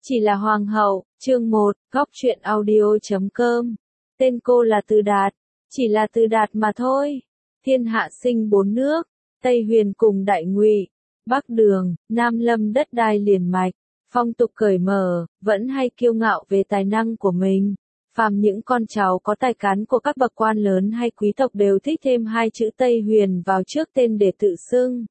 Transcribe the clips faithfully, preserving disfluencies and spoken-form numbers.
Chỉ là hoàng hậu, chương một, góc truyện audio chấm com. Tên cô là Từ Đạt, chỉ là Từ Đạt mà thôi. Thiên hạ sinh bốn nước, Tây Huyền cùng Đại Ngụy, Bắc Đường, Nam Lâm đất đai liền mạch, phong tục cởi mở, vẫn hay kiêu ngạo về tài năng của mình. Phàm những con cháu có tài cán của các bậc quan lớn hay quý tộc đều thích thêm hai chữ Tây Huyền vào trước tên để tự xưng.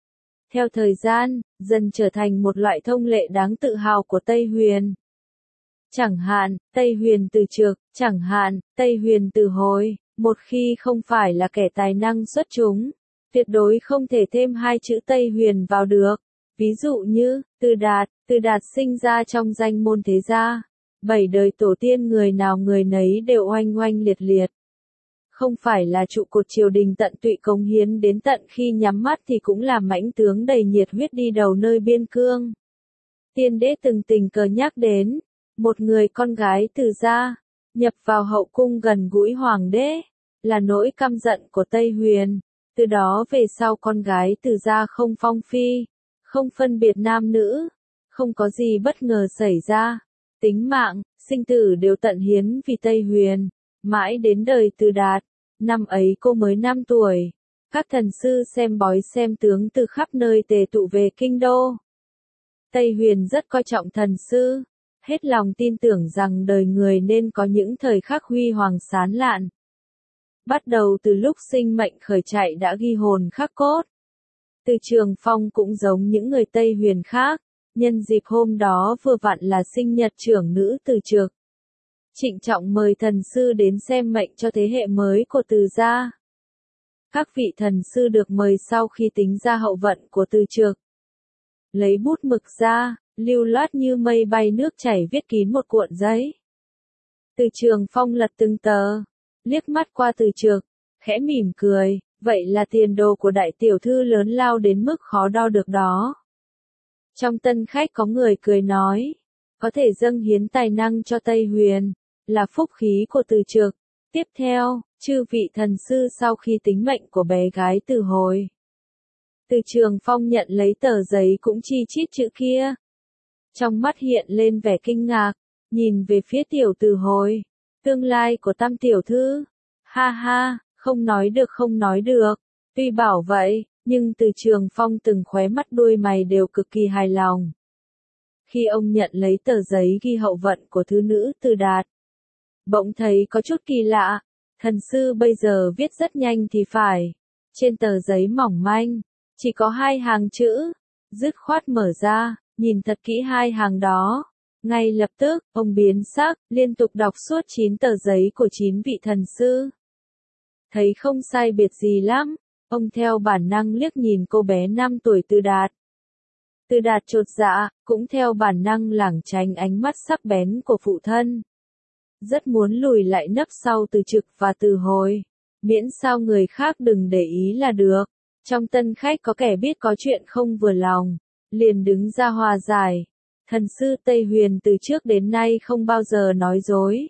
Theo thời gian, dần trở thành một loại thông lệ đáng tự hào của Tây Huyền. Chẳng hạn, Tây Huyền Từ Trực, chẳng hạn, Tây Huyền Từ Hồi, một khi không phải là kẻ tài năng xuất chúng, tuyệt đối không thể thêm hai chữ Tây Huyền vào được. Ví dụ như, Từ Đạt, Từ Đạt sinh ra trong danh môn thế gia, bảy đời tổ tiên người nào người nấy đều oanh oanh liệt liệt. Không phải là trụ cột triều đình tận tụy cống hiến đến tận khi nhắm mắt thì cũng là mãnh tướng đầy nhiệt huyết đi đầu nơi biên cương. Tiên đế từng tình cờ nhắc đến, một người con gái Từ gia, nhập vào hậu cung gần gũi hoàng đế, là nỗi căm giận của Tây Huyền. Từ đó về sau con gái Từ gia không phong phi, không phân biệt nam nữ, không có gì bất ngờ xảy ra. Tính mạng, sinh tử đều tận hiến vì Tây Huyền. Mãi đến đời Từ Đạt, năm ấy cô mới năm tuổi, các thần sư xem bói xem tướng từ khắp nơi tề tụ về kinh đô. Tây Huyền rất coi trọng thần sư, hết lòng tin tưởng rằng đời người nên có những thời khắc huy hoàng sáng lạn. Bắt đầu từ lúc sinh mệnh khởi chạy đã ghi hồn khắc cốt. Từ Trường Phong cũng giống những người Tây Huyền khác, nhân dịp hôm đó vừa vặn là sinh nhật trưởng nữ Từ Trực. Trịnh trọng mời thần sư đến xem mệnh cho thế hệ mới của Từ gia. Các vị thần sư được mời sau khi tính ra hậu vận của Từ Trực. Lấy bút mực ra, lưu loát như mây bay nước chảy viết kín một cuộn giấy. Từ Trường Phong lật từng tờ, liếc mắt qua Từ Trực, khẽ mỉm cười, vậy là tiền đồ của đại tiểu thư lớn lao đến mức khó đo được đó. Trong tân khách có người cười nói, có thể dâng hiến tài năng cho Tây Huyền, là phúc khí của Từ Trực. Tiếp theo, chư vị thần sư sau khi tính mệnh của bé gái Từ Hồi. Từ Trường Phong nhận lấy tờ giấy cũng chi chít chữ kia. Trong mắt hiện lên vẻ kinh ngạc, nhìn về phía tiểu Từ Hồi, tương lai của tam tiểu thư. Ha ha, không nói được không nói được, tuy bảo vậy, nhưng Từ Trường Phong từng khóe mắt đuôi mày đều cực kỳ hài lòng. Khi ông nhận lấy tờ giấy ghi hậu vận của thứ nữ Từ Đạt, bỗng thấy có chút kỳ lạ, thần sư bây giờ viết rất nhanh thì phải. Trên tờ giấy mỏng manh, chỉ có hai hàng chữ, dứt khoát mở ra, nhìn thật kỹ hai hàng đó. Ngay lập tức, ông biến sắc, liên tục đọc suốt chín tờ giấy của chín vị thần sư. Thấy không sai biệt gì lắm, ông theo bản năng liếc nhìn cô bé năm tuổi Từ Đạt. Từ Đạt chột dạ, cũng theo bản năng lảng tránh ánh mắt sắc bén của phụ thân. Rất muốn lùi lại nấp sau Từ Trực và Từ Hồi, miễn sao người khác đừng để ý là được. Trong tân khách có kẻ biết có chuyện không vừa lòng, liền đứng ra hòa giải. Thần sư Tây Huyền từ trước đến nay không bao giờ nói dối.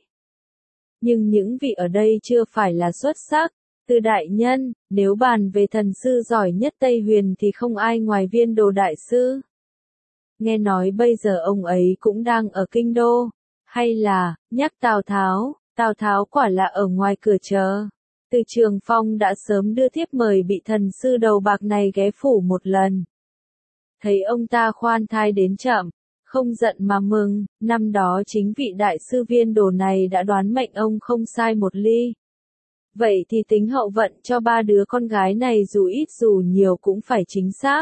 Nhưng những vị ở đây chưa phải là xuất sắc. Từ đại nhân, nếu bàn về thần sư giỏi nhất Tây Huyền thì không ai ngoài Viên Đồ đại sư. Nghe nói bây giờ ông ấy cũng đang ở kinh đô. Hay là, nhắc Tào Tháo, Tào Tháo quả là ở ngoài cửa chờ. Từ Trường Phong đã sớm đưa thiếp mời bị thần sư đầu bạc này ghé phủ một lần. Thấy ông ta khoan thai đến chậm, không giận mà mừng, năm đó chính vị đại sư Viên Đồ này đã đoán mệnh ông không sai một ly. Vậy thì tính hậu vận cho ba đứa con gái này dù ít dù nhiều cũng phải chính xác.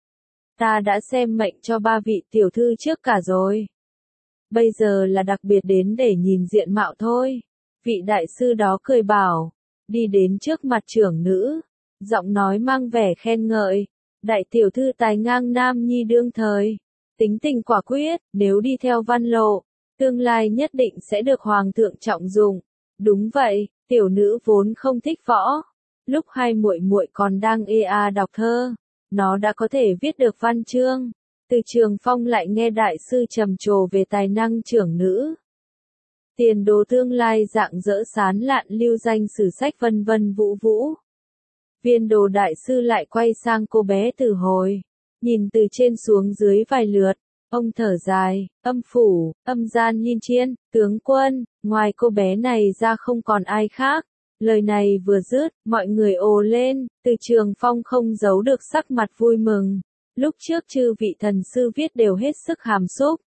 Ta đã xem mệnh cho ba vị tiểu thư trước cả rồi. Bây giờ là đặc biệt đến để nhìn diện mạo thôi. Vị đại sư đó cười bảo, đi đến trước mặt trưởng nữ, giọng nói mang vẻ khen ngợi. Đại tiểu thư tài ngang nam nhi đương thời, tính tình quả quyết, nếu đi theo văn lộ, tương lai nhất định sẽ được hoàng thượng trọng dụng. Đúng vậy, tiểu nữ vốn không thích võ. Lúc hai muội muội còn đang ê a đọc thơ, nó đã có thể viết được văn chương. Từ Trường Phong lại nghe đại sư trầm trồ về tài năng trưởng nữ. Tiền đồ tương lai rạng rỡ sán lạn lưu danh sử sách vân vân vũ vũ. Viên Đồ đại sư lại quay sang cô bé Từ Hồi, nhìn từ trên xuống dưới vài lượt, Ông thở dài, âm phủ, âm gian Nhiên Chiên, tướng quân, ngoài cô bé này ra không còn ai khác. Lời này vừa dứt, mọi người ồ lên, Từ Trường Phong không giấu được sắc mặt vui mừng. Lúc trước chư vị thần sư viết đều hết sức hàm xúc.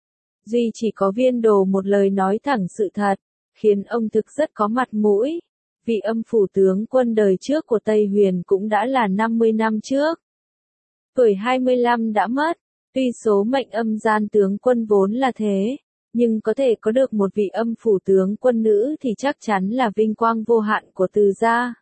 Duy chỉ có Viên Đồ một lời nói thẳng sự thật, khiến ông thực rất có mặt mũi. Vị âm phủ tướng quân đời trước của Tây Huyền cũng đã là năm mươi năm trước. Tuổi hai mươi lăm đã mất, tuy số mệnh âm gian tướng quân vốn là thế, nhưng có thể có được một vị âm phủ tướng quân nữ thì chắc chắn là vinh quang vô hạn của Từ gia.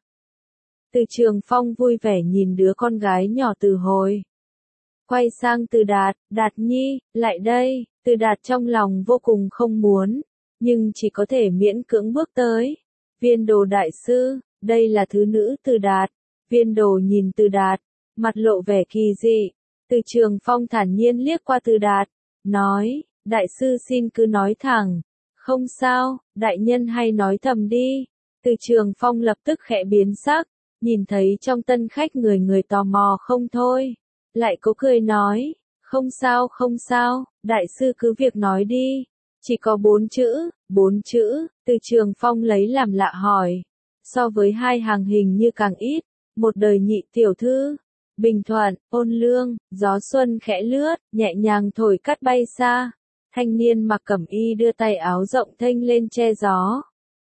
Từ Trường Phong vui vẻ nhìn đứa con gái nhỏ Từ Hồi. Quay sang Từ Đạt, Đạt Nhi, lại đây, Từ Đạt trong lòng vô cùng không muốn, nhưng chỉ có thể miễn cưỡng bước tới. Viên Đồ đại sư, đây là thứ nữ Từ Đạt. Viên Đồ nhìn Từ Đạt, mặt lộ vẻ kỳ dị. Từ Trường Phong thản nhiên liếc qua Từ Đạt, nói, đại sư xin cứ nói thẳng. Không sao, đại nhân hay nói thầm đi. Từ Trường Phong lập tức khẽ biến sắc, nhìn thấy trong tân khách người người tò mò không thôi. Lại cố cười nói, không sao không sao, đại sư cứ việc nói đi. Chỉ có bốn chữ, bốn chữ, Từ Trường Phong lấy làm lạ hỏi. So với hai hàng hình như càng ít, một đời nhị tiểu thư. Bình thuận, ôn lương, gió xuân khẽ lướt, nhẹ nhàng thổi cát bay xa. Thanh niên mặc cẩm y đưa tay áo rộng thênh lên che gió.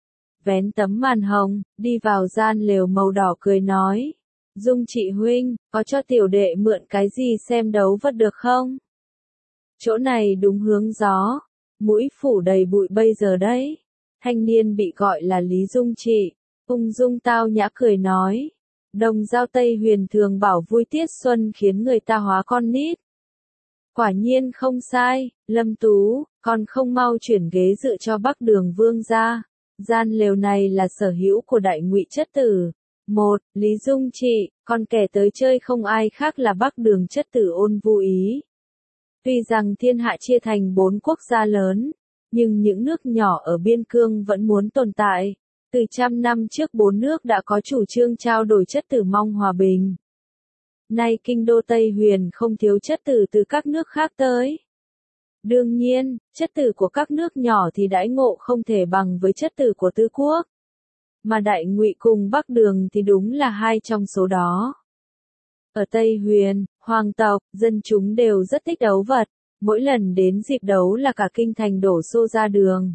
Vén tấm màn hồng, đi vào gian lều màu đỏ cười nói. Dung chị huynh, có cho tiểu đệ mượn cái gì xem đấu vật được không? Chỗ này đúng hướng gió, mũi phủ đầy bụi bây giờ đấy. Thanh niên bị gọi là Lý Dung Trị, ung dung tao nhã cười nói. Đồng Dao Tây Huyền thường bảo vui tiết xuân khiến người ta hóa con nít. Quả nhiên không sai, Lâm Tú, còn không mau chuyển ghế dự cho Bắc Đường Vương ra. Gian lều này là sở hữu của Đại Ngụy Chất Tử. Một, Lý Dung Trị, còn kẻ tới chơi không ai khác là Bắc Đường Chất Tử Ôn Vu Ý. Tuy rằng thiên hạ chia thành bốn quốc gia lớn, nhưng những nước nhỏ ở biên cương vẫn muốn tồn tại. Từ trăm năm trước bốn nước đã có chủ trương trao đổi chất tử mong hòa bình. Nay kinh đô Tây Huyền không thiếu chất tử từ các nước khác tới. Đương nhiên, chất tử của các nước nhỏ thì đãi ngộ không thể bằng với chất tử của tứ quốc. Mà Đại Ngụy cùng Bắc Đường thì đúng là hai trong số đó. Ở Tây Huyền, hoàng tộc, dân chúng đều rất thích đấu vật, mỗi lần đến dịp đấu là cả kinh thành đổ xô ra đường.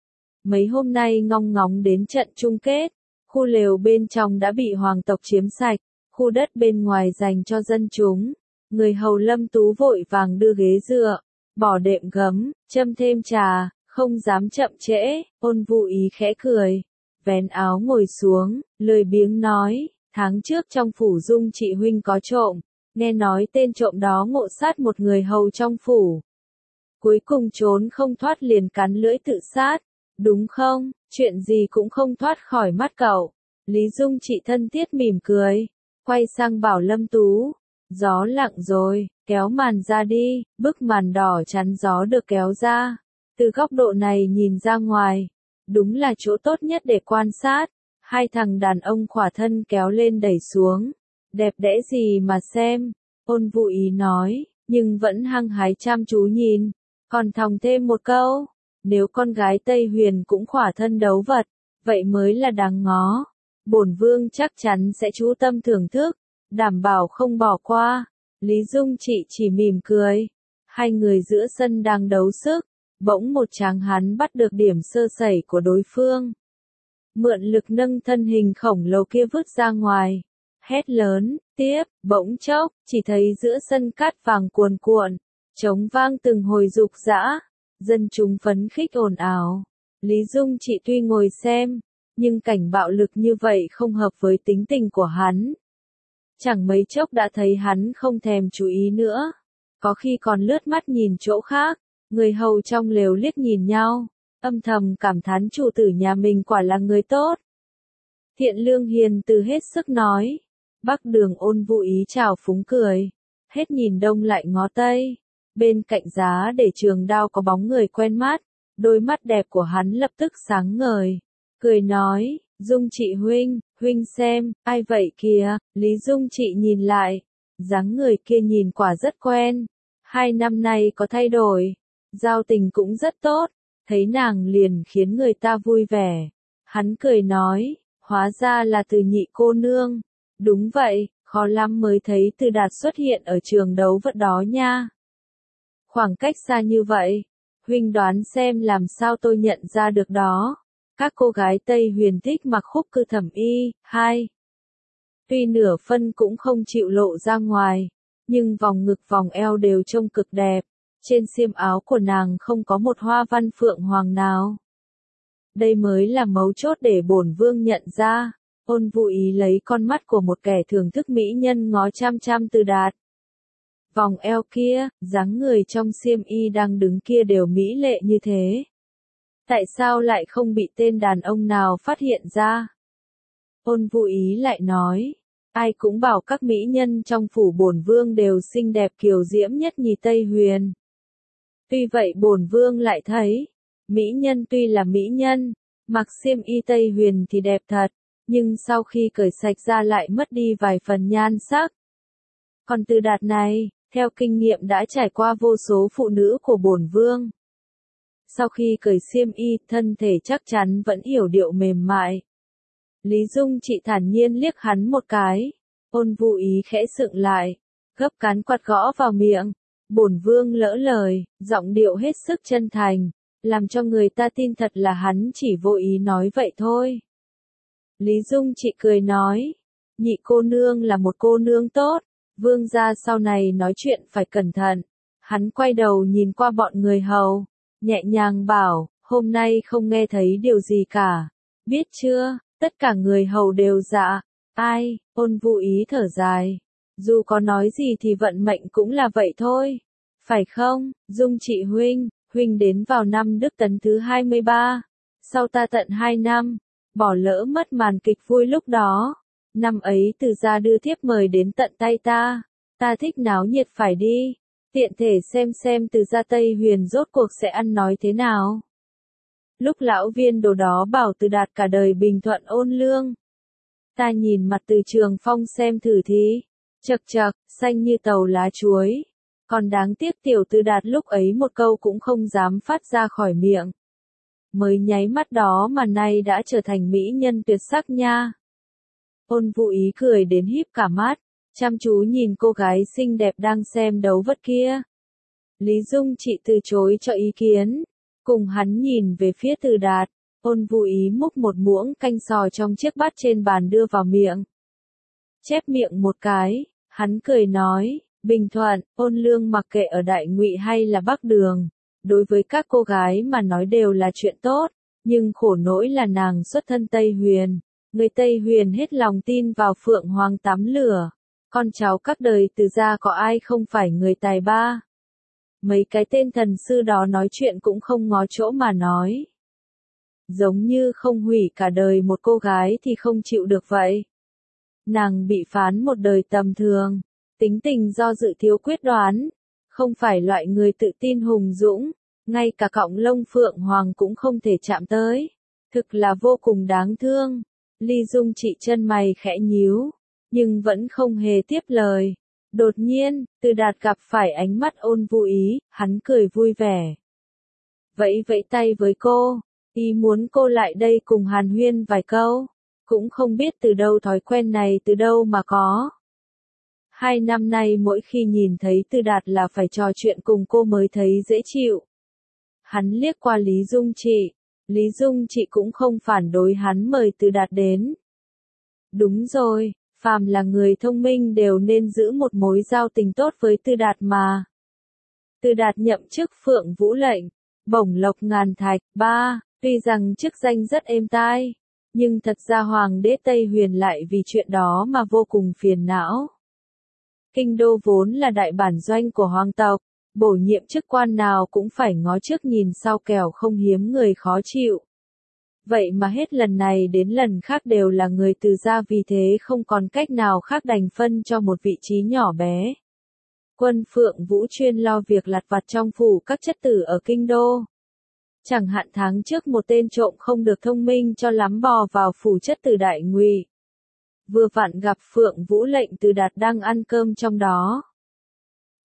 Mấy hôm nay ngong ngóng đến trận chung kết, khu lều bên trong đã bị hoàng tộc chiếm sạch, khu đất bên ngoài dành cho dân chúng. Người hầu Lâm Tú vội vàng đưa ghế dựa, bỏ đệm gấm, châm thêm trà, không dám chậm trễ. Ôn Vu Ý khẽ cười, vén áo ngồi xuống, lười biếng nói, tháng trước trong phủ Dung chị huynh có trộm, nghe nói tên trộm đó ngộ sát một người hầu trong phủ. Cuối cùng trốn không thoát liền cắn lưỡi tự sát, đúng không? Chuyện gì cũng không thoát khỏi mắt cậu. Lý Dung chị thân thiết mỉm cười, quay sang bảo Lâm Tú, gió lặng rồi, kéo màn ra đi. Bức màn đỏ chắn gió được kéo ra, từ góc độ này nhìn ra ngoài, đúng là chỗ tốt nhất để quan sát. Hai thằng đàn ông khỏa thân kéo lên đẩy xuống, đẹp đẽ gì mà xem. Ôn Vu Ý nói, nhưng vẫn hăng hái chăm chú nhìn, còn thòng thêm một câu, nếu con gái Tây Huyền cũng khỏa thân đấu vật, vậy mới là đáng ngó. Bổn vương chắc chắn sẽ chú tâm thưởng thức, đảm bảo không bỏ qua. Lý Dung chị chỉ mỉm cười. Hai người giữa sân đang đấu sức, bỗng một tráng hán bắt được điểm sơ sẩy của đối phương. Mượn lực nâng thân hình khổng lồ kia vứt ra ngoài. Hét lớn, tiếp, bỗng chốc, chỉ thấy giữa sân cát vàng cuồn cuộn, trống vang từng hồi rục rã. Dân chúng phấn khích ồn ào. Lý Dung chị tuy ngồi xem, nhưng cảnh bạo lực như vậy không hợp với tính tình của hắn. Chẳng mấy chốc đã thấy hắn không thèm chú ý nữa, có khi còn lướt mắt nhìn chỗ khác. Người hầu trong lều liếc nhìn nhau, âm thầm cảm thán chủ tử nhà mình quả là người tốt. Thiện lương hiền từ hết sức nói. Bắc Đường Ôn Vu Ý chào phúng cười, hết nhìn đông lại ngó tây. Bên cạnh giá để trường đao có bóng người quen mắt, đôi mắt đẹp của hắn lập tức sáng ngời, cười nói, Dung chị huynh, huynh xem, ai vậy kìa? Lý Dung chị nhìn lại, dáng người kia nhìn quả rất quen. Hai năm nay có thay đổi, giao tình cũng rất tốt, thấy nàng liền khiến người ta vui vẻ. Hắn cười nói, hóa ra là Từ nhị cô nương. Đúng vậy, khó lắm mới thấy Từ Đạt xuất hiện ở trường đấu vật đó nha. Khoảng cách xa như vậy, huynh đoán xem làm sao tôi nhận ra được đó. Các cô gái Tây Huyền thích mặc khúc cư thẩm y, hai. Tuy nửa phân cũng không chịu lộ ra ngoài, nhưng vòng ngực vòng eo đều trông cực đẹp. Trên xiêm áo của nàng không có một hoa văn phượng hoàng nào. Đây mới là mấu chốt để bổn vương nhận ra. Ôn Vũ Ý lấy con mắt của một kẻ thưởng thức mỹ nhân ngó chăm chăm Từ Đạt. Vòng eo kia, dáng người trong xiêm y đang đứng kia đều mỹ lệ như thế. Tại sao lại không bị tên đàn ông nào phát hiện ra? Ôn Vũ Ý lại nói, ai cũng bảo các mỹ nhân trong phủ bổn vương đều xinh đẹp kiều diễm nhất nhì Tây Huyền. Tuy vậy bổn vương lại thấy, mỹ nhân tuy là mỹ nhân, mặc xiêm y Tây Huyền thì đẹp thật, nhưng sau khi cởi sạch ra lại mất đi vài phần nhan sắc. Còn Từ Đạt này, theo kinh nghiệm đã trải qua vô số phụ nữ của bổn vương. Sau khi cởi xiêm y, thân thể chắc chắn vẫn yểu điệu mềm mại. Lý Dung chị thản nhiên liếc hắn một cái, Ôn Vũ Ý khẽ sượng lại, gấp cán quạt gõ vào miệng. Bổn vương lỡ lời, giọng điệu hết sức chân thành, làm cho người ta tin thật là hắn chỉ vô ý nói vậy thôi. Lý Dung chị cười nói, nhị cô nương là một cô nương tốt, vương gia sau này nói chuyện phải cẩn thận. Hắn quay đầu nhìn qua bọn người hầu, nhẹ nhàng bảo, hôm nay không nghe thấy điều gì cả, biết chưa, tất cả người hầu đều dạ, ai, Ôn Vũ Ý thở dài. Dù có nói gì thì vận mệnh cũng là vậy thôi. Phải không, Dung chị huynh, huynh đến vào năm Đức Tấn thứ hai mươi ba. Sau ta tận hai năm, bỏ lỡ mất màn kịch vui lúc đó. Năm ấy Từ gia đưa thiếp mời đến tận tay ta. Ta thích náo nhiệt phải đi. Tiện thể xem xem Từ gia Tây Huyền rốt cuộc sẽ ăn nói thế nào. Lúc lão viên đồ đó bảo Từ Đạt cả đời bình thuận ôn lương. Ta nhìn mặt Từ Trường Phong xem thử thí. Chật chật, xanh như tàu lá chuối. Còn đáng tiếc tiểu Từ Đạt lúc ấy một câu cũng không dám phát ra khỏi miệng. Mới nháy mắt đó mà nay đã trở thành mỹ nhân tuyệt sắc nha. Ôn Vũ Ý cười đến híp cả mắt, chăm chú nhìn cô gái xinh đẹp đang xem đấu vật kia. Lý Dung chị từ chối cho ý kiến, cùng hắn nhìn về phía Từ Đạt. Ôn Vũ Ý múc một muỗng canh sò trong chiếc bát trên bàn đưa vào miệng. Chép miệng một cái, hắn cười nói, bình thuận, ôn lương mặc kệ ở Đại Ngụy hay là Bắc Đường, đối với các cô gái mà nói đều là chuyện tốt, nhưng khổ nỗi là nàng xuất thân Tây Huyền, người Tây Huyền hết lòng tin vào Phượng Hoàng tắm lửa, con cháu các đời Từ gia có ai không phải người tài ba. Mấy cái tên thần sư đó nói chuyện cũng không ngó chỗ mà nói. Giống như không hủy cả đời một cô gái thì không chịu được vậy. Nàng bị phán một đời tầm thường, tính tình do dự thiếu quyết đoán, không phải loại người tự tin hùng dũng, ngay cả cọng lông Phượng Hoàng cũng không thể chạm tới. Thực là vô cùng đáng thương. Ly Dung chị chân mày khẽ nhíu, nhưng vẫn không hề tiếp lời. Đột nhiên, Từ Đạt gặp phải ánh mắt Ôn Vũ Ý, hắn cười vui vẻ. Vẫy vẫy tay với cô, ý muốn cô lại đây cùng hàn huyên vài câu. Cũng không biết từ đâu thói quen này từ đâu mà có. Hai năm nay mỗi khi nhìn thấy Từ Đạt là phải trò chuyện cùng cô mới thấy dễ chịu. Hắn liếc qua Lý Dung chị. Lý Dung chị cũng không phản đối hắn mời Từ Đạt đến. Đúng rồi, phàm là người thông minh đều nên giữ một mối giao tình tốt với Từ Đạt mà. Từ Đạt nhậm chức Phượng Vũ lệnh, bổng lộc ngàn thạch, ba, tuy rằng chức danh rất êm tai, nhưng thật ra Hoàng đế Tây Huyền lại vì chuyện đó mà vô cùng phiền não. Kinh đô vốn là đại bản doanh của hoàng tộc, bổ nhiệm chức quan nào cũng phải ngó trước nhìn sau kẻo không hiếm người khó chịu. Vậy mà hết lần này đến lần khác đều là người Từ gia, vì thế không còn cách nào khác đành phân cho một vị trí nhỏ bé. Quân Phượng Vũ chuyên lo việc lặt vặt trong phủ các chất tử ở kinh đô. Chẳng hạn tháng trước một tên trộm không được thông minh cho lắm bò vào phủ chất tử Đại Ngụy. Vừa vặn gặp Phượng Vũ lệnh Từ Đạt đang ăn cơm trong đó.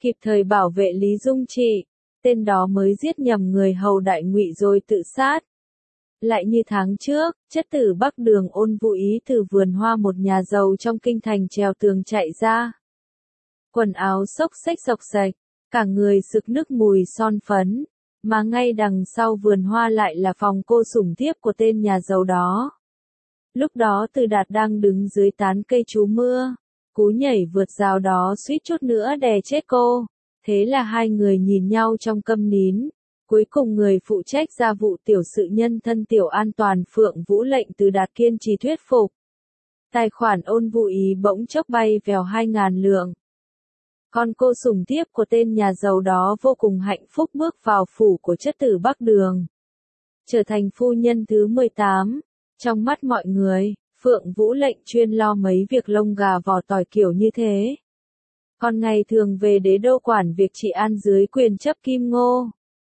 kịp thời bảo vệ Lý Dung Trị, tên đó mới giết nhầm người hầu Đại Ngụy rồi tự sát. Lại như tháng trước, chất tử Bắc Đường Ôn Vũ Ý từ vườn hoa một nhà giàu trong kinh thành trèo tường chạy ra. Quần áo xốc xếch xộc xệch, cả người sực nức mùi son phấn, mà ngay đằng sau vườn hoa lại là phòng cô sủng thiếp của tên nhà giàu đó. Lúc đó Từ Đạt đang đứng dưới tán cây trú mưa, cú nhảy vượt rào đó suýt chút nữa đè chết cô, thế là hai người nhìn nhau trong câm nín. Cuối cùng người phụ trách gia vụ tiểu sự nhân thân Tiểu An toàn Phượng Vũ lệnh Từ Đạt kiên trì thuyết phục. Tài khoản Ôn Vũ Ý bỗng chốc bay vèo hai ngàn lượng. Còn cô sủng thiếp của tên nhà giàu đó vô cùng hạnh phúc bước vào phủ của chất tử Bắc Đường, trở thành phu nhân thứ mười tám. Trong mắt mọi người, Phượng Vũ lệnh chuyên lo mấy việc lông gà vỏ tỏi kiểu như thế. Còn ngày thường về đế đô quản việc trị an dưới quyền chấp Kim Ngô.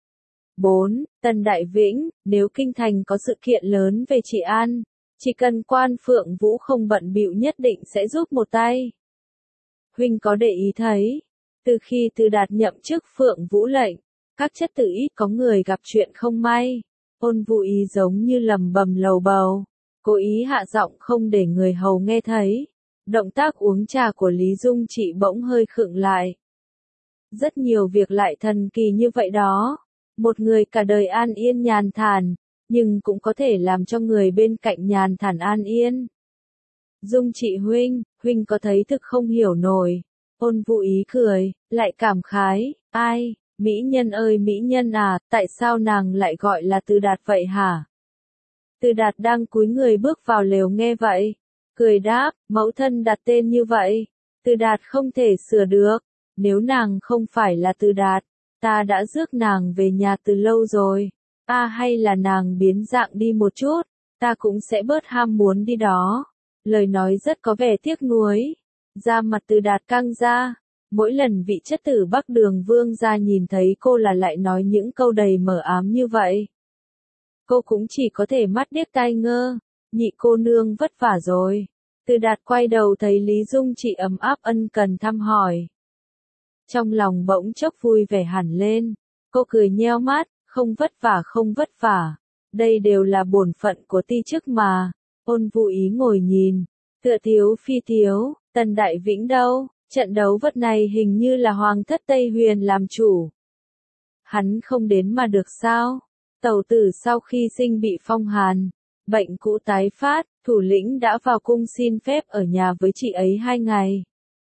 bốn. Tần Đại Vĩnh, nếu kinh thành có sự kiện lớn về trị an, chỉ cần quan Phượng Vũ không bận bịu nhất định sẽ giúp một tay. Huynh có để ý thấy, từ khi Từ Đạt nhậm chức Phượng Vũ lệnh, các chất tử ít có người gặp chuyện không may. Ôn Vũ Ý giống như lầm bầm lầu bầu, cố ý hạ giọng không để người hầu nghe thấy. Động tác uống trà của Lý Dung Trị bỗng hơi khựng lại. Rất nhiều việc lại thần kỳ như vậy đó. Một người cả đời an yên nhàn thản, nhưng cũng có thể làm cho người bên cạnh nhàn thản an yên. Dung Trị huynh, huynh có thấy thực không hiểu nổi. Ôn Vũ Ý cười, lại cảm khái, ai, mỹ nhân ơi mỹ nhân à, tại sao nàng lại gọi là Từ Đạt vậy hả? Từ Đạt đang cúi người bước vào lều nghe vậy, cười đáp, mẫu thân đặt tên như vậy, Từ Đạt không thể sửa được, nếu nàng không phải là Từ Đạt, ta đã rước nàng về nhà từ lâu rồi, a hay là nàng biến dạng đi một chút, ta cũng sẽ bớt ham muốn đi đó. Lời nói rất có vẻ tiếc nuối, da mặt Từ Đạt căng ra, mỗi lần vị chất tử Bắc Đường vương gia nhìn thấy cô là lại nói những câu đầy mờ ám như vậy. Cô cũng chỉ có thể mắt điếc tai ngơ, nhị cô nương vất vả rồi. Từ Đạt quay đầu thấy Lý Dung Trị ấm áp ân cần thăm hỏi. Trong lòng bỗng chốc vui vẻ hẳn lên, cô cười nheo mắt, không vất vả không vất vả, đây đều là bổn phận của ti chức mà. Ôn Vũ Ý ngồi nhìn, tựa thiếu phi thiếu, Tần Đại Vĩnh đâu, trận đấu vật này hình như là Hoàng thất Tây Huyền làm chủ. Hắn không đến mà được sao? Tẩu tử sau khi sinh bị phong hàn, bệnh cũ tái phát, thủ lĩnh đã vào cung xin phép ở nhà với chị ấy hai ngày.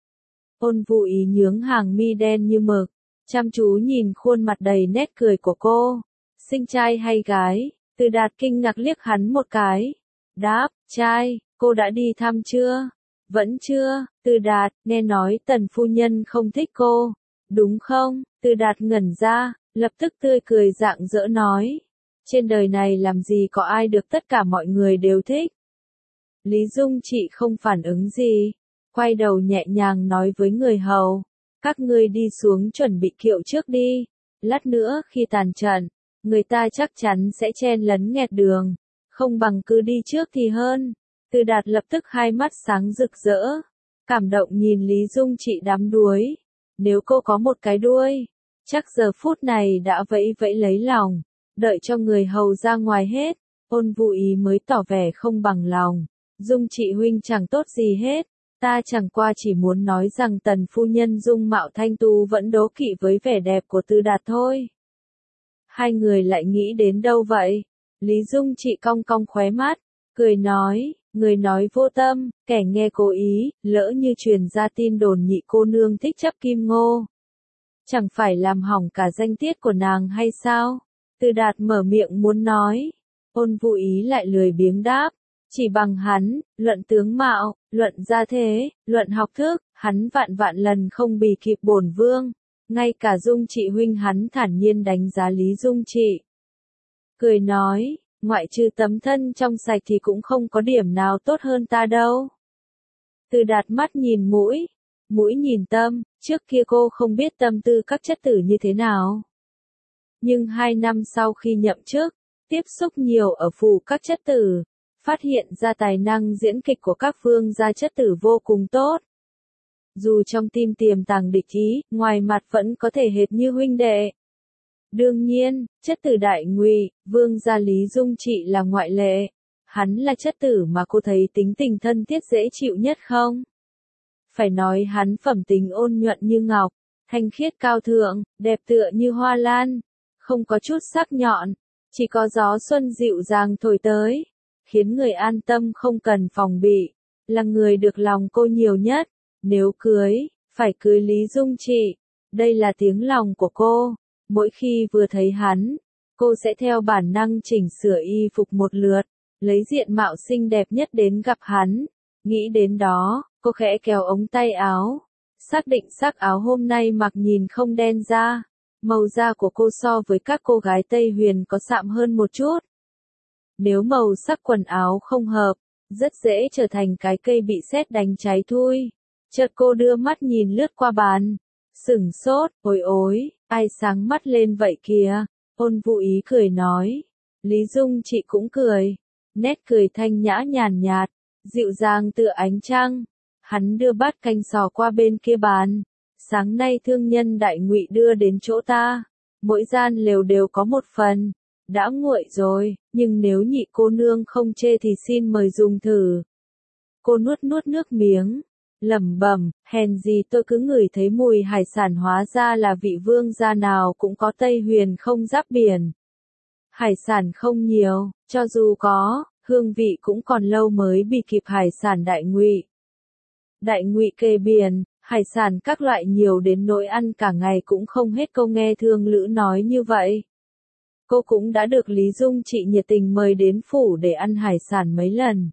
Ôn Vũ Ý nhướng hàng mi đen như mực, chăm chú nhìn khuôn mặt đầy nét cười của cô. Sinh trai hay gái? Từ Đạt kinh ngạc liếc hắn một cái. Đáp, trai, cô đã đi thăm chưa? Vẫn chưa. Từ Đạt, nghe nói Tần phu nhân không thích cô, đúng không? Từ Đạt ngẩn ra, lập tức tươi cười rạng rỡ nói. Trên đời này làm gì có ai được tất cả mọi người đều thích. Lý Dung Trị không phản ứng gì, quay đầu nhẹ nhàng nói với người hầu, các ngươi đi xuống chuẩn bị kiệu trước đi, lát nữa khi tàn trận, người ta chắc chắn sẽ chen lấn nghẹt đường, không bằng cứ đi trước thì hơn. Từ Đạt lập tức hai mắt sáng rực rỡ, cảm động nhìn Lý Dung Trị đắm đuối, nếu cô có một cái đuôi, chắc giờ phút này đã vẫy vẫy lấy lòng. Đợi cho người hầu ra ngoài hết, Ôn Vũ Ý mới tỏ vẻ không bằng lòng. Dung Trị huynh chẳng tốt gì hết, ta chẳng qua chỉ muốn nói rằng Tần phu nhân dung mạo thanh tú vẫn đố kỵ với vẻ đẹp của Từ Đạt thôi. Hai người lại nghĩ đến đâu vậy? Lý Dung Trị cong cong khóe mắt, cười nói, người nói vô tâm, kẻ nghe cố ý, lỡ như truyền ra tin đồn nhị cô nương thích chấp Kim Ngô. Chẳng phải làm hỏng cả danh tiết của nàng hay sao? Từ Đạt mở miệng muốn nói, Ôn Vũ Ý lại lười biếng đáp, chỉ bằng hắn, luận tướng mạo, luận gia thế, luận học thức, hắn vạn vạn lần không bì kịp bổn vương, ngay cả Dung Trị huynh hắn thản nhiên đánh giá Lý Dung Trị. Cười nói, ngoại trừ tấm thân trong sạch thì cũng không có điểm nào tốt hơn ta đâu. Từ Đạt mắt nhìn mũi, mũi nhìn tâm, trước kia cô không biết tâm tư các chất tử như thế nào. Nhưng hai năm sau khi nhậm chức, tiếp xúc nhiều ở phủ các chất tử, phát hiện ra tài năng diễn kịch của các vương gia chất tử vô cùng tốt. Dù trong tim tiềm tàng địch ý, ngoài mặt vẫn có thể hệt như huynh đệ. Đương nhiên, chất tử Đại Ngụy, vương gia Lý Dung Trị là ngoại lệ. Hắn là chất tử mà cô thấy tính tình thân thiết dễ chịu nhất không? Phải nói hắn phẩm tính ôn nhuận như ngọc, thanh khiết cao thượng, đẹp tựa như hoa lan, không có chút sắc nhọn, chỉ có gió xuân dịu dàng thổi tới, khiến người an tâm không cần phòng bị, là người được lòng cô nhiều nhất. Nếu cưới, phải cưới Lý Dung Trị, đây là tiếng lòng của cô. Mỗi khi vừa thấy hắn, cô sẽ theo bản năng chỉnh sửa y phục một lượt, lấy diện mạo xinh đẹp nhất đến gặp hắn. Nghĩ đến đó, cô khẽ kéo ống tay áo, xác định sắc áo hôm nay mặc nhìn không đen da. Màu da của cô so với các cô gái Tây Huyền có sạm hơn một chút. Nếu màu sắc quần áo không hợp, rất dễ trở thành cái cây bị sét đánh cháy thui. Chợt cô đưa mắt nhìn lướt qua bàn, sửng sốt, ôi ối, ai sáng mắt lên vậy kìa. Ôn Vũ Ý cười nói. Lý Dung Trị cũng cười, nét cười thanh nhã nhàn nhạt, dịu dàng tựa ánh trăng. Hắn đưa bát canh sò qua bên kia bàn. Sáng nay thương nhân Đại Ngụy đưa đến chỗ ta, mỗi gian lều đều có một phần. Đã nguội rồi, nhưng nếu nhị cô nương không chê thì xin mời dùng thử. Cô nuốt nuốt nước miếng, lẩm bẩm, hèn gì tôi cứ ngửi thấy mùi hải sản, hóa ra là vị vương gia nào cũng có Tây Huyền không giáp biển. Hải sản không nhiều, cho dù có, hương vị cũng còn lâu mới bị kịp hải sản Đại Ngụy. Đại Ngụy kề biển, hải sản các loại nhiều đến nỗi ăn cả ngày cũng không hết. Câu nghe thương lữ nói như vậy. Cô cũng đã được Lý Dung Trị nhiệt tình mời đến phủ để ăn hải sản mấy lần.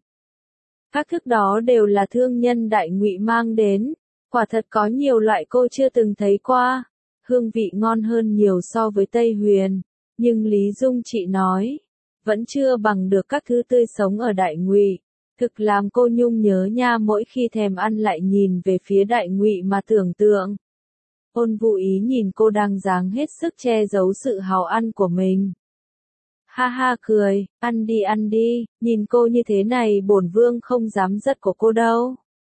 Các thức đó đều là thương nhân Đại Ngụy mang đến, quả thật có nhiều loại cô chưa từng thấy qua, hương vị ngon hơn nhiều so với Tây Huyền, nhưng Lý Dung Trị nói, vẫn chưa bằng được các thứ tươi sống ở Đại Ngụy. Thực làm cô nhung nhớ nha, mỗi khi thèm ăn lại nhìn về phía Đại Ngụy mà tưởng tượng. Ôn Vũ Ý nhìn cô đang dáng hết sức che giấu sự háo ăn của mình. Ha ha cười, ăn đi ăn đi, nhìn cô như thế này bổn vương không dám giật của cô đâu.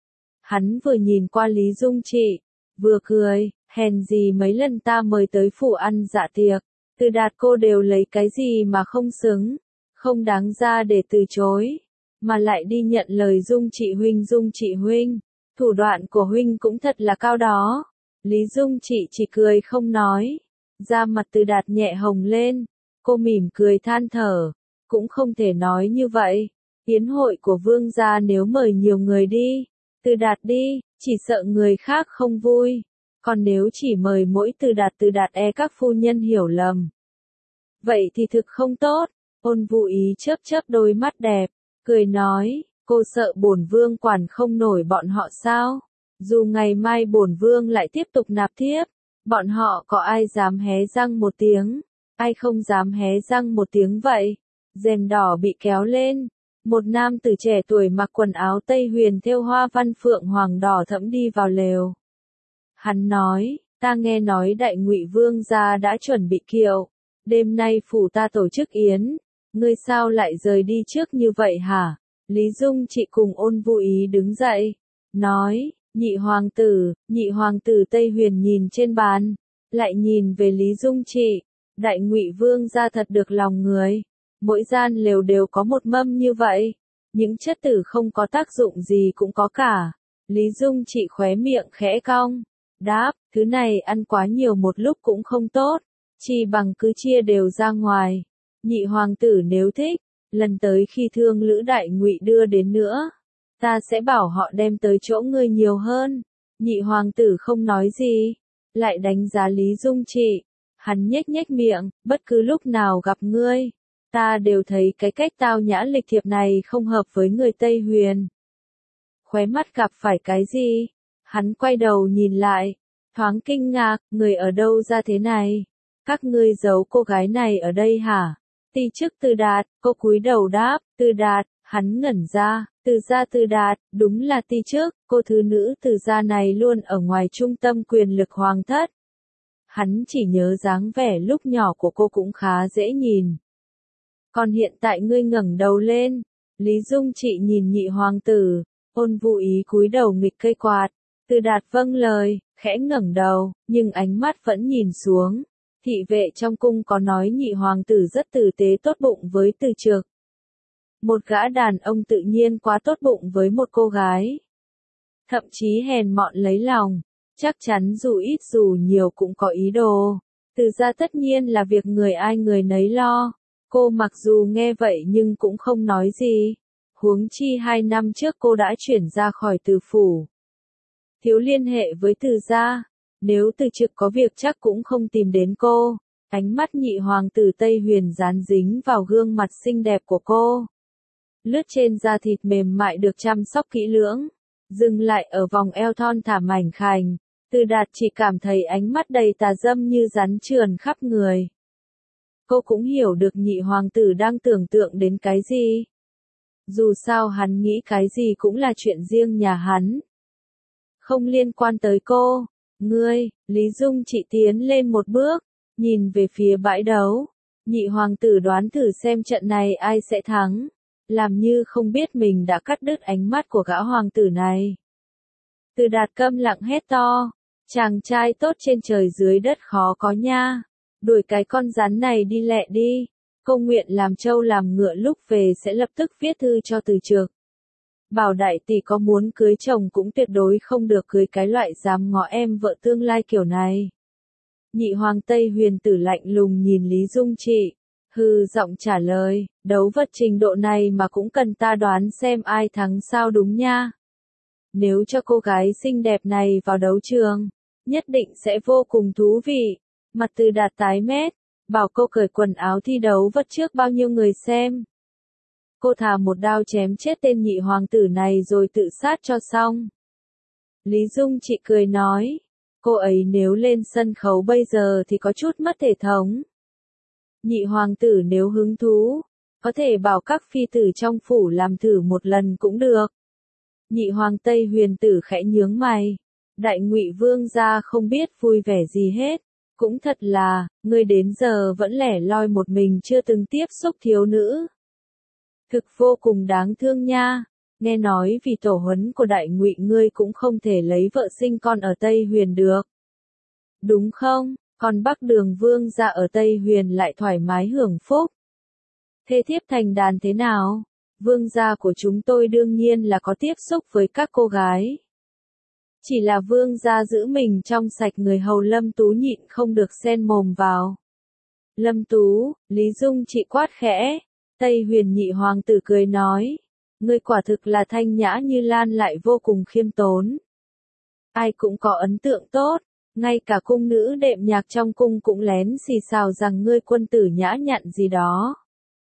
Hắn vừa nhìn qua Lý Dung Trị, vừa cười, hèn gì mấy lần ta mời tới phủ ăn dạ tiệc, Từ Đạt cô đều lấy cái gì mà không xứng, không đáng ra để từ chối, mà lại đi nhận lời Dung Trị huynh. Dung Trị huynh, thủ đoạn của huynh cũng thật là cao đó. Lý Dung Trị chỉ cười không nói, da mặt Từ Đạt nhẹ hồng lên, cô mỉm cười than thở, cũng không thể nói như vậy, yến hội của vương gia nếu mời nhiều người đi, Từ Đạt đi, chỉ sợ người khác không vui, còn nếu chỉ mời mỗi Từ Đạt Từ Đạt e các phu nhân hiểu lầm. Vậy thì thực không tốt. Ôn Vũ Ý chớp chớp đôi mắt đẹp, cười nói, cô sợ bổn vương quản không nổi bọn họ sao? Dù ngày mai bổn vương lại tiếp tục nạp thiếp, bọn họ có ai dám hé răng một tiếng, ai không dám hé răng một tiếng vậy. Rèm đỏ bị kéo lên, một nam tử trẻ tuổi mặc quần áo Tây Huyền thêu hoa văn phượng hoàng đỏ thẫm đi vào lều. Hắn nói, ta nghe nói Đại Ngụy vương gia đã chuẩn bị kiệu, đêm nay phủ ta tổ chức yến, ngươi sao lại rời đi trước như vậy hả? Lý Dung Trị cùng Ôn Vũ Ý đứng dậy, nói, nhị hoàng tử, nhị hoàng tử. Tây Huyền nhìn trên bàn, lại nhìn về Lý Dung Trị, Đại Ngụy vương gia thật được lòng người, mỗi gian lều đều có một mâm như vậy, những chất tử không có tác dụng gì cũng có cả. Lý Dung Trị khóe miệng khẽ cong, đáp, thứ này ăn quá nhiều một lúc cũng không tốt, chỉ bằng cứ chia đều ra ngoài. Nhị hoàng tử nếu thích, lần tới khi thương lữ Đại Ngụy đưa đến nữa, ta sẽ bảo họ đem tới chỗ ngươi nhiều hơn. Nhị hoàng tử không nói gì, lại đánh giá Lý Dung Trị. Hắn nhếch nhếch miệng, bất cứ lúc nào gặp ngươi, ta đều thấy cái cách tao nhã lịch thiệp này không hợp với người Tây Huyền. Khóe mắt gặp phải cái gì? Hắn quay đầu nhìn lại, thoáng kinh ngạc, người ở đâu ra thế này? Các ngươi giấu cô gái này ở đây hả? Ti chức Từ Đạt, cô cúi đầu đáp, Từ Đạt. Hắn ngẩn ra, Từ gia Từ Đạt, đúng là ti chức, cô thứ nữ Từ gia này luôn ở ngoài trung tâm quyền lực hoàng thất. Hắn chỉ nhớ dáng vẻ lúc nhỏ của cô cũng khá dễ nhìn. Còn hiện tại ngươi ngẩng đầu lên. Lý Dung Trị nhìn nhị hoàng tử, Ôn Vũ Ý cúi đầu nghịch cây quạt, Từ Đạt vâng lời, khẽ ngẩng đầu, nhưng ánh mắt vẫn nhìn xuống. Thị vệ trong cung có nói nhị hoàng tử rất tử tế tốt bụng với Từ Trực. Một gã đàn ông tự nhiên quá tốt bụng với một cô gái. Thậm chí hèn mọn lấy lòng, chắc chắn dù ít dù nhiều cũng có ý đồ. Từ ra tất nhiên là việc người ai người nấy lo. Cô mặc dù nghe vậy nhưng cũng không nói gì. Huống chi hai năm trước cô đã chuyển ra khỏi Từ phủ. Thiếu liên hệ với Từ gia. Nếu Từ Trực có việc chắc cũng không tìm đến cô. Ánh mắt nhị hoàng tử Tây Huyền dán dính vào gương mặt xinh đẹp của cô. Lướt trên da thịt mềm mại được chăm sóc kỹ lưỡng. Dừng lại ở vòng eo thon thả mảnh khảnh. Từ Đạt chỉ cảm thấy ánh mắt đầy tà dâm như rắn trườn khắp người. Cô cũng hiểu được nhị hoàng tử đang tưởng tượng đến cái gì. Dù sao hắn nghĩ cái gì cũng là chuyện riêng nhà hắn. Không liên quan tới cô. Ngươi, Lý Dung chỉ tiến lên một bước, nhìn về phía bãi đấu. Nhị hoàng tử đoán thử xem trận này ai sẽ thắng. Làm như không biết mình đã cắt đứt ánh mắt của gã hoàng tử này. Từ Đạt câm lặng hét to. Chàng trai tốt trên trời dưới đất khó có nha. Đuổi cái con rắn này đi lẹ đi. Cô nguyện làm trâu làm ngựa lúc về sẽ lập tức viết thư cho Từ Trực. Bảo đại tỷ có muốn cưới chồng cũng tuyệt đối không được cưới cái loại dám ngó em vợ tương lai kiểu này. Nhị hoàng Tây Huyền tử lạnh lùng nhìn Lý Dung Trị. Hừ giọng trả lời, đấu vật trình độ này mà cũng cần ta đoán xem ai thắng sao đúng nha. Nếu cho cô gái xinh đẹp này vào đấu trường, nhất định sẽ vô cùng thú vị. Mặt Từ Đạt tái mét, bảo cô cởi quần áo thi đấu vật trước bao nhiêu người xem. Cô thà một đao chém chết tên nhị hoàng tử này rồi tự sát cho xong. Lý Dung Trị cười nói, cô ấy nếu lên sân khấu bây giờ thì có chút mất thể thống. Nhị hoàng tử nếu hứng thú, có thể bảo các phi tử trong phủ làm thử một lần cũng được. Nhị hoàng Tây Huyền tử khẽ nhướng mày. Đại Ngụy Vương gia không biết vui vẻ gì hết. Cũng thật là, ngươi đến giờ vẫn lẻ loi một mình chưa từng tiếp xúc thiếu nữ. Thực vô cùng đáng thương nha. Nghe nói vì tổ huấn của Đại Ngụy ngươi cũng không thể lấy vợ sinh con ở Tây Huyền được. Đúng không? Còn Bắc Đường Vương gia ở Tây Huyền lại thoải mái hưởng phúc. Thế thiếp thành đàn thế nào? Vương gia của chúng tôi đương nhiên là có tiếp xúc với các cô gái. Chỉ là vương gia giữ mình trong sạch người hầu Lâm Tú nhịn không được xen mồm vào. Lâm Tú, Lý Dung Trị quát khẽ. Tây Huyền nhị hoàng tử cười nói. Ngươi quả thực là thanh nhã như lan lại vô cùng khiêm tốn. Ai cũng có ấn tượng tốt. Ngay cả cung nữ đệm nhạc trong cung cũng lén xì xào rằng ngươi quân tử nhã nhặn gì đó.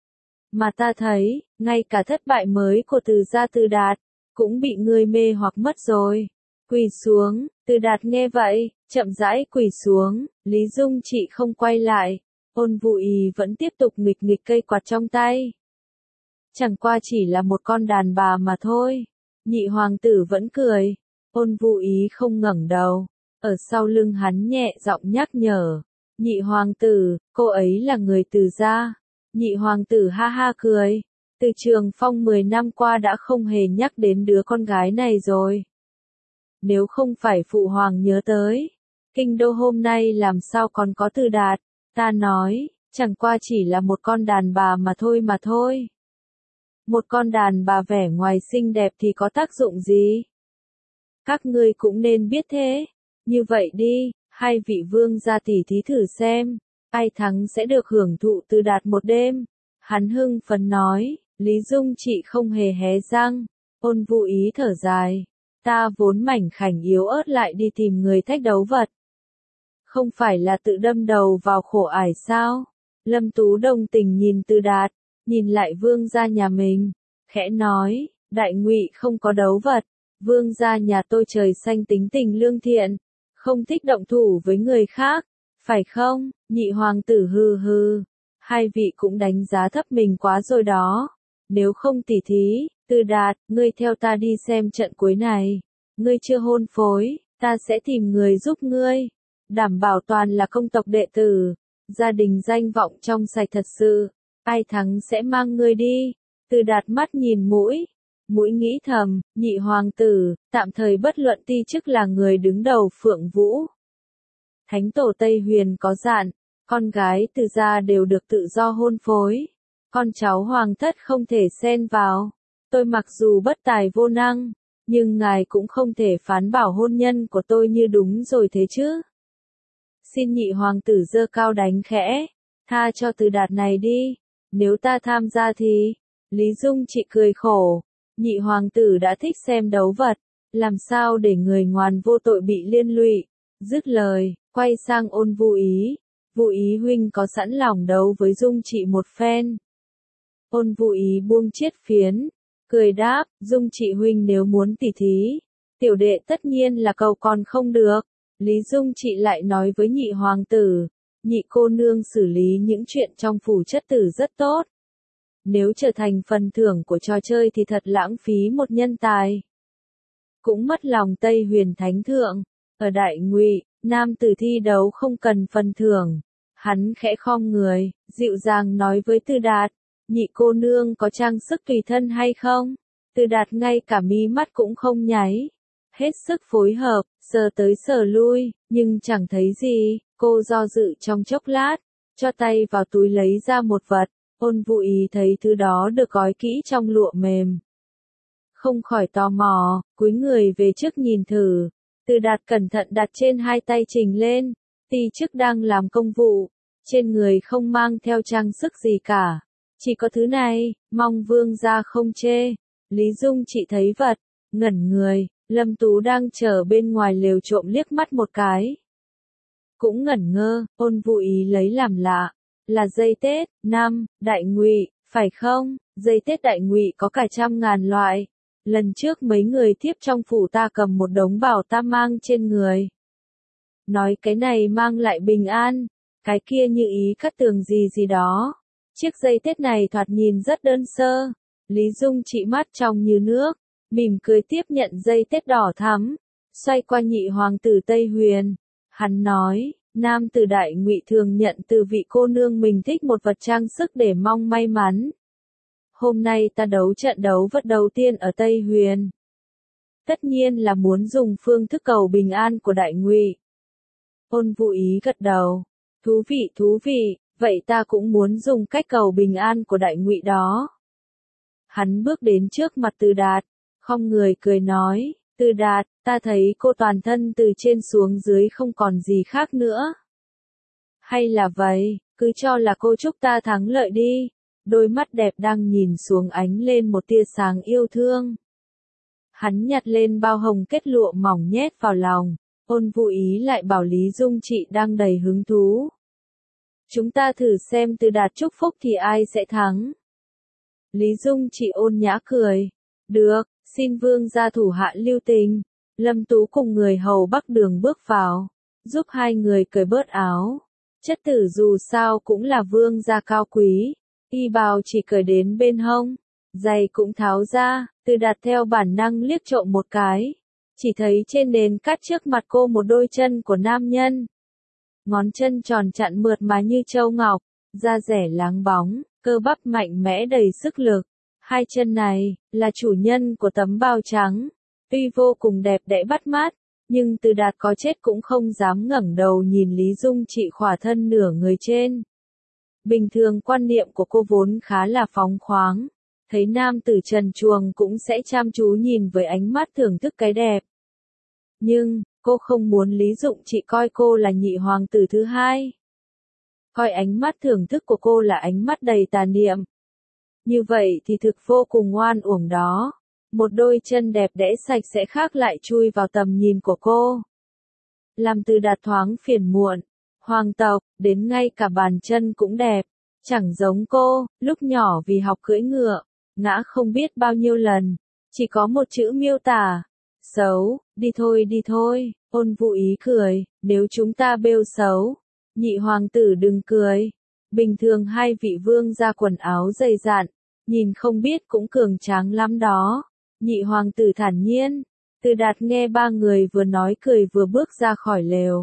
Mà ta thấy, ngay cả thất bại mới của Từ gia Từ Đạt, cũng bị ngươi mê hoặc mất rồi. Quỳ xuống, Từ Đạt nghe vậy, chậm rãi quỳ xuống, Lý Dung Trị không quay lại. Ôn Vũ Ý vẫn tiếp tục nghịch nghịch cây quạt trong tay. Chẳng qua chỉ là một con đàn bà mà thôi. Nhị hoàng tử vẫn cười. Ôn Vũ Ý không ngẩng đầu. Ở sau lưng hắn nhẹ giọng nhắc nhở. Nhị hoàng tử, cô ấy là người Từ gia. Nhị hoàng tử ha ha cười. Từ Trường Phong mười năm qua đã không hề nhắc đến đứa con gái này rồi. Nếu không phải phụ hoàng nhớ tới, kinh đô hôm nay làm sao còn có Từ Đạt, ta nói, chẳng qua chỉ là một con đàn bà mà thôi mà thôi. Một con đàn bà vẻ ngoài xinh đẹp thì có tác dụng gì? Các ngươi cũng nên biết thế. Như vậy đi, hai vị vương gia tỉ thí thử xem, ai thắng sẽ được hưởng thụ Từ Đạt một đêm. Hắn hưng phấn nói, Lý Dung Trị không hề hé răng, Ôn Vũ Ý thở dài. Ta vốn mảnh khảnh yếu ớt lại đi tìm người thách đấu vật. Không phải là tự đâm đầu vào khổ ải sao? Lâm Tú đồng tình nhìn Từ Đạt, nhìn lại vương gia nhà mình, khẽ nói, Đại Ngụy không có đấu vật, vương gia nhà tôi trời xanh tính tình lương thiện, không thích động thủ với người khác, phải không? Nhị hoàng tử hừ hừ, hai vị cũng đánh giá thấp mình quá rồi đó. Nếu không tỉ thí, Từ Đạt, ngươi theo ta đi xem trận cuối này. Ngươi chưa hôn phối, ta sẽ tìm người giúp ngươi. Đảm bảo toàn là công tộc đệ tử. Gia đình danh vọng trong sạch thật sự. Ai thắng sẽ mang ngươi đi. Từ Đạt mắt nhìn mũi. Mũi nghĩ thầm, nhị hoàng tử, tạm thời bất luận ti chức là người đứng đầu Phượng Vũ. Thánh tổ Tây Huyền có dặn, con gái từ gia đều được tự do hôn phối. Con cháu hoàng thất không thể xen vào. Tôi mặc dù bất tài vô năng, nhưng ngài cũng không thể phán bảo hôn nhân của tôi như đúng rồi thế chứ. Xin nhị hoàng tử giơ cao đánh khẽ, tha cho Từ Đạt này đi, nếu ta tham gia thì... Lý Dung Trị cười khổ, nhị hoàng tử đã thích xem đấu vật, làm sao để người ngoan vô tội bị liên lụy. Dứt lời, quay sang Ôn Vu Ý, Vu Ý huynh có sẵn lòng đấu với Dung Trị một phen. Ôn Vu Ý buông chiết phiến, cười đáp, Dung Trị huynh nếu muốn tỉ thí, tiểu đệ tất nhiên là cầu còn không được. Lý Dung Trị lại nói với nhị hoàng tử, nhị cô nương xử lý những chuyện trong phủ chất tử rất tốt. Nếu trở thành phần thưởng của trò chơi thì thật lãng phí một nhân tài. Cũng mất lòng Tây Huyền Thánh Thượng, ở Đại Ngụy, nam tử thi đấu không cần phần thưởng. Hắn khẽ khom người, dịu dàng nói với Từ Đạt, nhị cô nương có trang sức tùy thân hay không? Từ Đạt ngay cả mí mắt cũng không nháy. Hết sức phối hợp, sờ tới sờ lui, nhưng chẳng thấy gì, cô do dự trong chốc lát, cho tay vào túi lấy ra một vật, Ôn Vu Ý thấy thứ đó được gói kỹ trong lụa mềm. Không khỏi tò mò, cúi người về trước nhìn thử, Từ Đạt cẩn thận đặt trên hai tay trình lên, ti chức đang làm công vụ, trên người không mang theo trang sức gì cả, chỉ có thứ này, mong vương gia không chê. Lý Dung Trị thấy vật, ngẩn người. Lâm Tú đang chờ bên ngoài lều trộm liếc mắt một cái. Cũng ngẩn ngơ, Ôn Vu Ý lấy làm lạ. Là dây Tết, năm, Đại Ngụy, phải không? Dây Tết Đại Ngụy có cả trăm ngàn loại. Lần trước mấy người thiếp trong phủ ta cầm một đống bảo ta mang trên người. Nói cái này mang lại bình an, cái kia như ý cắt tường gì gì đó. Chiếc dây Tết này thoạt nhìn rất đơn sơ. Lý Dung Trị mắt trong như nước. Mỉm cười tiếp nhận dây Tết đỏ thắm, xoay qua nhị hoàng tử Tây Huyền. Hắn nói, nam tử Đại Ngụy thường nhận từ vị cô nương mình thích một vật trang sức để mong may mắn. Hôm nay ta đấu trận đấu vật đầu tiên ở Tây Huyền. Tất nhiên là muốn dùng phương thức cầu bình an của Đại Ngụy. Ôn Vu Ý gật đầu. Thú vị thú vị, vậy ta cũng muốn dùng cách cầu bình an của Đại Ngụy đó. Hắn bước đến trước mặt Từ Đạt. Khom người cười nói, Từ Đạt, ta thấy cô toàn thân từ trên xuống dưới không còn gì khác nữa. Hay là vậy, cứ cho là cô chúc ta thắng lợi đi. Đôi mắt đẹp đang nhìn xuống ánh lên một tia sáng yêu thương. Hắn nhặt lên bao hồng kết lụa mỏng nhét vào lòng, Ôn Vu Ý lại bảo Lý Dung Trị đang đầy hứng thú. Chúng ta thử xem Từ Đạt chúc phúc thì ai sẽ thắng. Lý Dung Trị ôn nhã cười. Được, xin vương gia thủ hạ lưu tình. Lâm Tú cùng người hầu bắc đường bước vào, giúp hai người cởi bớt áo. Chất tử dù sao cũng là vương gia cao quý, y bào chỉ cởi đến bên hông, giày cũng tháo ra. Từ Đạt theo bản năng liếc trộm một cái, chỉ thấy trên nền cát trước mặt cô một đôi chân của nam nhân. Ngón chân tròn chặn mượt mà như châu ngọc, da rẻ láng bóng, cơ bắp mạnh mẽ đầy sức lực. Hai chân này, là chủ nhân của tấm bao trắng, tuy vô cùng đẹp đẽ bắt mắt, nhưng Từ Đạt có chết cũng không dám ngẩng đầu nhìn Lý Dung Trị khỏa thân nửa người trên. Bình thường quan niệm của cô vốn khá là phóng khoáng, thấy nam tử trần truồng cũng sẽ chăm chú nhìn với ánh mắt thưởng thức cái đẹp. Nhưng, cô không muốn Lý Dung Trị coi cô là nhị hoàng tử thứ hai. Coi ánh mắt thưởng thức của cô là ánh mắt đầy tà niệm. Như vậy thì thực vô cùng oan uổng đó. Một đôi chân đẹp đẽ sạch sẽ khác lại chui vào tầm nhìn của cô. Làm Từ Đạt thoáng phiền muộn. Hoàng tộc, đến ngay cả bàn chân cũng đẹp. Chẳng giống cô, lúc nhỏ vì học cưỡi ngựa, ngã không biết bao nhiêu lần. Chỉ có một chữ miêu tả. Xấu, đi thôi đi thôi. Ôn Vu Ý cười, nếu chúng ta bêu xấu. Nhị hoàng tử đừng cười. Bình thường hai vị vương ra quần áo dày dạn, nhìn không biết cũng cường tráng lắm đó. Nhị hoàng tử thản nhiên. Từ Đạt nghe ba người vừa nói cười vừa bước ra khỏi lều.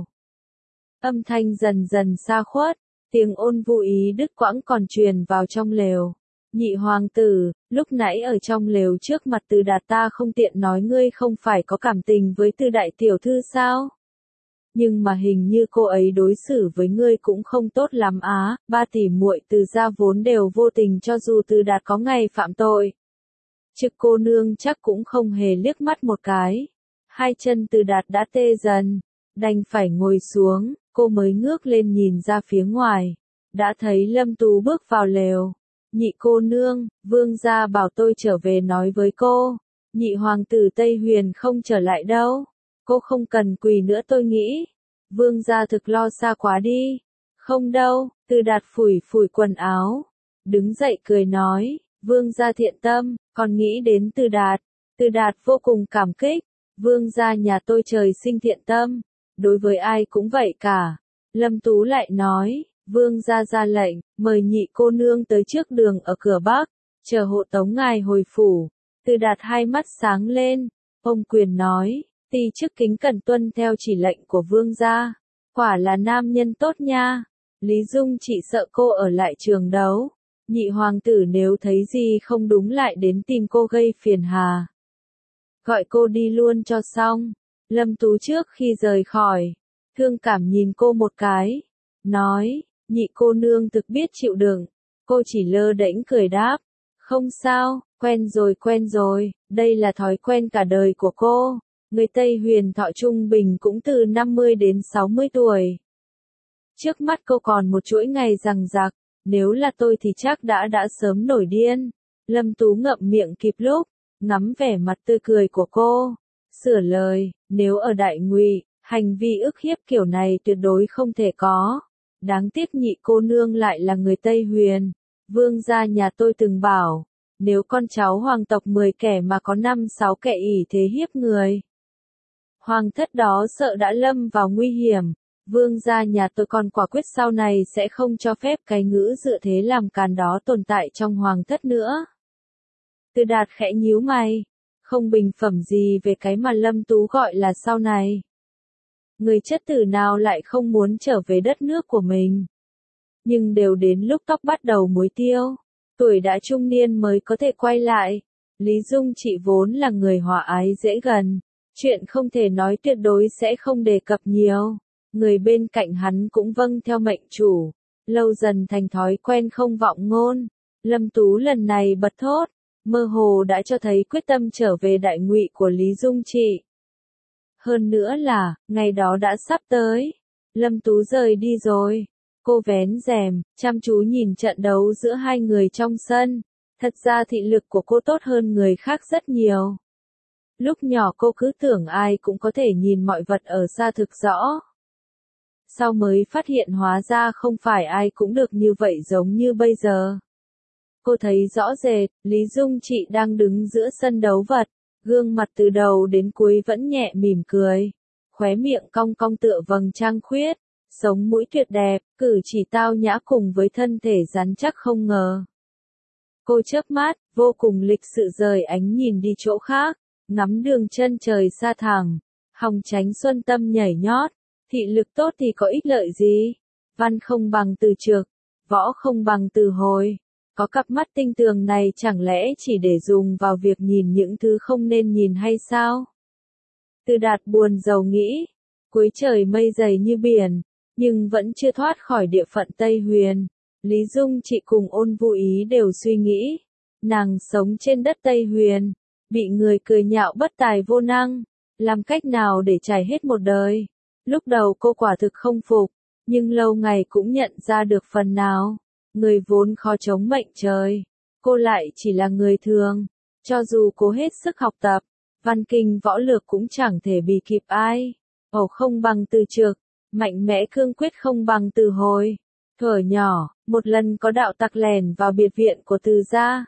Âm thanh dần dần xa khuất, tiếng Ôn Vu Ý đứt quãng còn truyền vào trong lều. Nhị hoàng tử, lúc nãy ở trong lều trước mặt Từ Đạt ta không tiện nói ngươi không phải có cảm tình với Từ đại tiểu thư sao? Nhưng mà hình như cô ấy đối xử với ngươi cũng không tốt lắm á, ba tỷ muội Từ gia vốn đều vô tình cho dù Từ Đạt có ngày phạm tội. Chứ cô nương chắc cũng không hề liếc mắt một cái. Hai chân Từ Đạt đã tê dần, đành phải ngồi xuống, cô mới ngước lên nhìn ra phía ngoài. Đã thấy Lâm Tú bước vào lều. Nhị cô nương, vương gia bảo tôi trở về nói với cô. Nhị hoàng tử Tây Huyền không trở lại đâu. Cô không cần quỳ nữa tôi nghĩ. Vương gia thực lo xa quá đi. Không đâu, Từ Đạt phủi phủi quần áo. Đứng dậy cười nói, vương gia thiện tâm, còn nghĩ đến Từ Đạt. Từ Đạt vô cùng cảm kích. Vương gia nhà tôi trời sinh thiện tâm. Đối với ai cũng vậy cả. Lâm Tú lại nói, vương gia ra lệnh, mời nhị cô nương tới trước đường ở cửa Bắc, chờ hộ tống ngài hồi phủ. Từ Đạt hai mắt sáng lên, ông quyền nói, ti chức kính cẩn tuân theo chỉ lệnh của vương gia, quả là nam nhân tốt nha. Lý Dung chỉ sợ cô ở lại trường đấu, nhị hoàng tử nếu thấy gì không đúng lại đến tìm cô gây phiền hà. Gọi cô đi luôn cho xong. Lâm Tú trước khi rời khỏi, thương cảm nhìn cô một cái, nói, nhị cô nương thực biết chịu đựng. Cô chỉ lơ đễnh cười đáp, không sao, quen rồi quen rồi, đây là thói quen cả đời của cô. Người Tây Huyền thọ trung bình cũng từ năm mươi đến sáu mươi tuổi. Trước mắt cô còn một chuỗi ngày rằng rạc, nếu là tôi thì chắc đã đã sớm nổi điên. Lâm Tú ngậm miệng kịp lúc, ngắm vẻ mặt tươi cười của cô, sửa lời, nếu ở Đại Ngụy, hành vi ức hiếp kiểu này tuyệt đối không thể có. Đáng tiếc nhị cô nương lại là người Tây Huyền. Vương gia nhà tôi từng bảo, nếu con cháu hoàng tộc mười kẻ mà có năm sáu kẻ ỷ thế hiếp người, hoàng thất đó sợ đã lâm vào nguy hiểm. Vương gia nhà tôi còn quả quyết sau này sẽ không cho phép cái ngữ dựa thế làm càn đó tồn tại trong hoàng thất nữa. Từ Đạt khẽ nhíu mày, không bình phẩm gì về cái mà Lâm Tú gọi là sau này. Người chất tử nào lại không muốn trở về đất nước của mình. Nhưng đều đến lúc tóc bắt đầu muối tiêu, tuổi đã trung niên mới có thể quay lại. Lý Dung chị vốn là người hòa ái dễ gần, chuyện không thể nói tuyệt đối sẽ không đề cập nhiều. Người bên cạnh hắn cũng vâng theo mệnh chủ, lâu dần thành thói quen không vọng ngôn. Lâm Tú lần này bật thốt, mơ hồ đã cho thấy quyết tâm trở về Đại Ngụy của Lý Dung chị. Hơn nữa là, ngày đó đã sắp tới. Lâm Tú rời đi rồi. Cô vén rèm, chăm chú nhìn trận đấu giữa hai người trong sân. Thật ra thị lực của cô tốt hơn người khác rất nhiều. Lúc nhỏ cô cứ tưởng ai cũng có thể nhìn mọi vật ở xa thực rõ. Sau mới phát hiện hóa ra không phải ai cũng được như vậy giống như bây giờ. Cô thấy rõ rệt, Lý Dung chị đang đứng giữa sân đấu vật, gương mặt từ đầu đến cuối vẫn nhẹ mỉm cười, khóe miệng cong cong tựa vầng trăng khuyết, sống mũi tuyệt đẹp, cử chỉ tao nhã cùng với thân thể rắn chắc không ngờ. Cô chớp mắt, vô cùng lịch sự rời ánh nhìn đi chỗ khác, ngắm đường chân trời xa thẳng, hòng tránh xuân tâm nhảy nhót. Thị lực tốt thì có ích lợi gì? Văn không bằng từ trực, võ không bằng từ hồi. Có cặp mắt tinh tường này chẳng lẽ chỉ để dùng vào việc nhìn những thứ không nên nhìn hay sao? Từ Đạt buồn rầu nghĩ, cuối trời mây dày như biển, nhưng vẫn chưa thoát khỏi địa phận Tây Huyền. Lý Dung chị cùng Ôn Vũ Ý đều suy nghĩ, nàng sống trên đất Tây Huyền, bị người cười nhạo bất tài vô năng, làm cách nào để trải hết một đời. Lúc đầu cô quả thực không phục, nhưng lâu ngày cũng nhận ra được phần nào. Người vốn khó chống mệnh trời, cô lại chỉ là người thường. Cho dù cố hết sức học tập, văn kinh võ lược cũng chẳng thể bì kịp ai. Ẩu không bằng từ trực, mạnh mẽ cương quyết không bằng từ hồi. Thuở nhỏ, một lần có đạo tặc lèn vào biệt viện của Từ gia.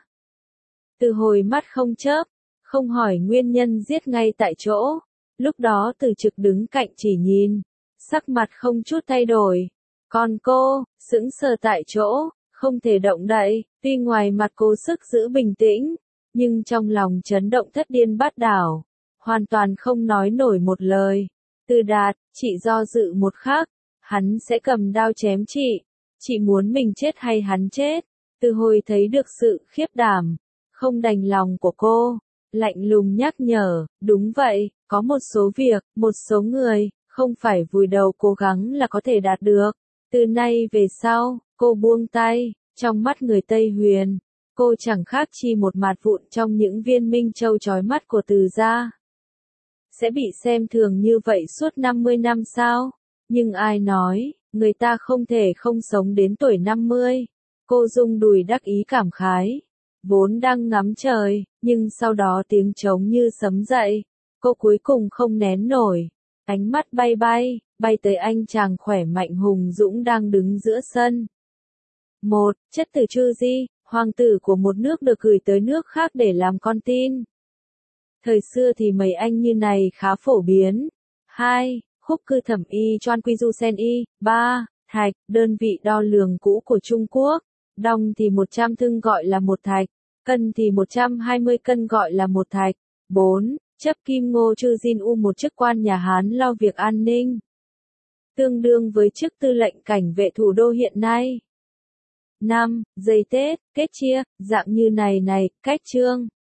Từ hồi mắt không chớp, không hỏi nguyên nhân giết ngay tại chỗ. Lúc đó Từ trực đứng cạnh chỉ nhìn, sắc mặt không chút thay đổi. Còn cô, sững sờ tại chỗ, không thể động đậy, tuy ngoài mặt cố sức giữ bình tĩnh, nhưng trong lòng chấn động thất điên bát đảo, hoàn toàn không nói nổi một lời. Từ Đạt, chị do dự một khắc, hắn sẽ cầm đao chém chị, chị muốn mình chết hay hắn chết? Từ hồi thấy được sự khiếp đảm, không đành lòng của cô, lạnh lùng nhắc nhở, đúng vậy, có một số việc, một số người, không phải vùi đầu cố gắng là có thể đạt được. Từ nay về sau, cô buông tay, trong mắt người Tây Huyền, cô chẳng khác chi một mạt vụn trong những viên minh châu chói mắt của Từ gia. Sẽ bị xem thường như vậy suốt năm mươi năm sao? Nhưng ai nói, người ta không thể không sống đến tuổi năm mươi. Cô rung đùi đắc ý cảm khái. Vốn đang ngắm trời, nhưng sau đó tiếng trống như sấm dậy. Cô cuối cùng không nén nổi. Ánh mắt bay bay, bay tới anh chàng khỏe mạnh hùng dũng đang đứng giữa sân. Một, chất tử Chu Di, hoàng tử của một nước được gửi tới nước khác để làm con tin. Thời xưa thì mấy anh như này khá phổ biến. Hai, khúc cư thẩm y choan quy du sen y. Ba, thạch, đơn vị đo lường cũ của Trung Quốc. Đong thì một trăm thưng gọi là một thạch, cân thì một trăm hai mươi cân gọi là một thạch. Bốn, chấp kim ngô chư Jin U một chức quan nhà Hán lo việc an ninh. Tương đương với chức tư lệnh cảnh vệ thủ đô hiện nay. Năm, giây Tết, kết chia, dạng như này này, cách trương.